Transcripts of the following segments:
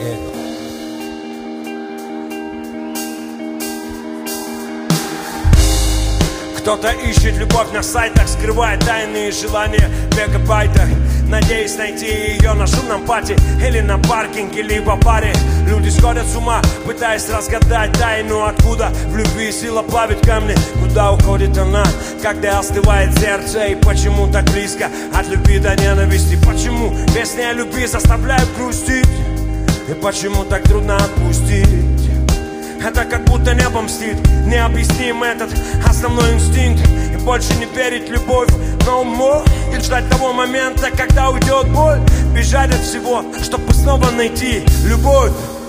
Кто-то ищет любовь на сайтах, скрывает тайные желания в мегабайтах, надеясь найти ее на шумном пати или на паркинге, либо баре. Люди сходят с ума, пытаясь разгадать тайну, откуда в любви сила плавит камни. Куда уходит она, когда остывает сердце, и почему так близко от любви до ненависти? Почему песни о любви заставляют грустить, и почему так трудно отпустить? Это как будто небо мстит, необъясним этот основной инстинкт. И больше не верить в любовь, но умом и ждать того момента, когда уйдет боль. Бежать от всего, чтобы снова найти любовь.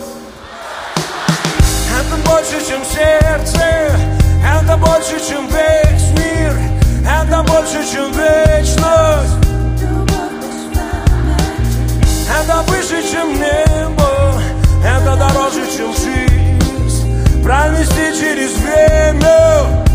Это больше, чем сердце, это больше, чем весь мир, это больше, чем вечность. Это выше, чем небо, это дороже, чем жизнь. Пронести через время.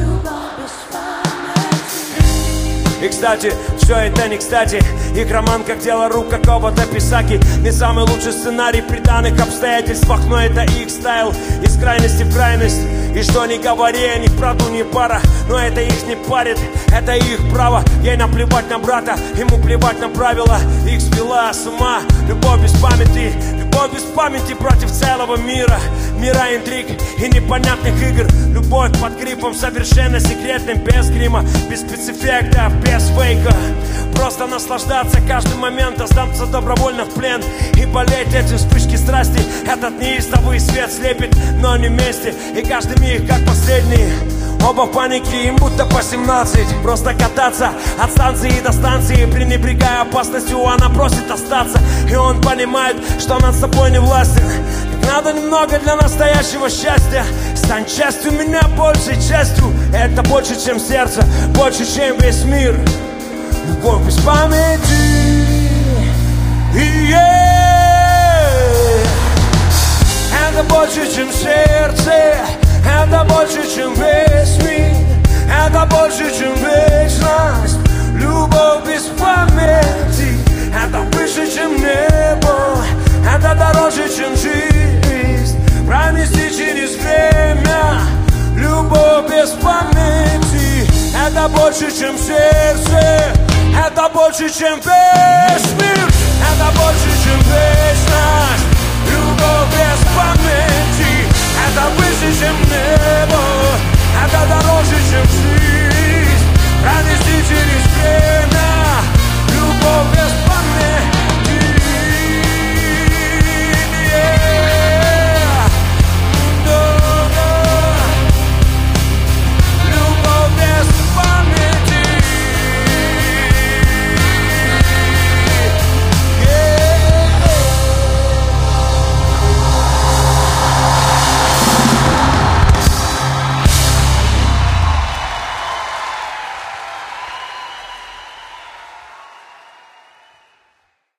И, кстати, все это не кстати. Их роман как дело рук какого-то писаки. Не самый лучший сценарий при данных обстоятельствах, но это их стайл. Из крайности в крайность. И что ни говори, о них правду не пара, но это их не парит, это их право. Ей наплевать на брата, ему плевать на правила. Их свела с ума любовь без памяти. Любовь без памяти против целого мира. Мира интриг и непонятных игр. Любовь под грифом совершенно секретным, без грима, без спецэффектов, без фейка. Просто наслаждаться каждым моментом, сдаться добровольно в плен и болеть эти вспышки страсти. Этот неистовый свет слепит, но не вместе. И каждый миг как последний. Оба в панике, им будто по 17. Просто кататься от станции до станции, пренебрегая опасностью, она просит остаться. И он понимает, что над собой не властен. Так надо немного для настоящего счастья. Стань частью меня, большей частью. Это больше, чем сердце, больше, чем весь мир. Любовь без памяти. Это больше, чем сердце, это больше, чем весь мир, это больше, чем вечность. Любовь без памяти. Это выше, чем небо, это дороже, чем жизнь. Пронести через время. Любовь без памяти. Это больше, чем сердце, это больше, чем весь мир, это больше, чем весь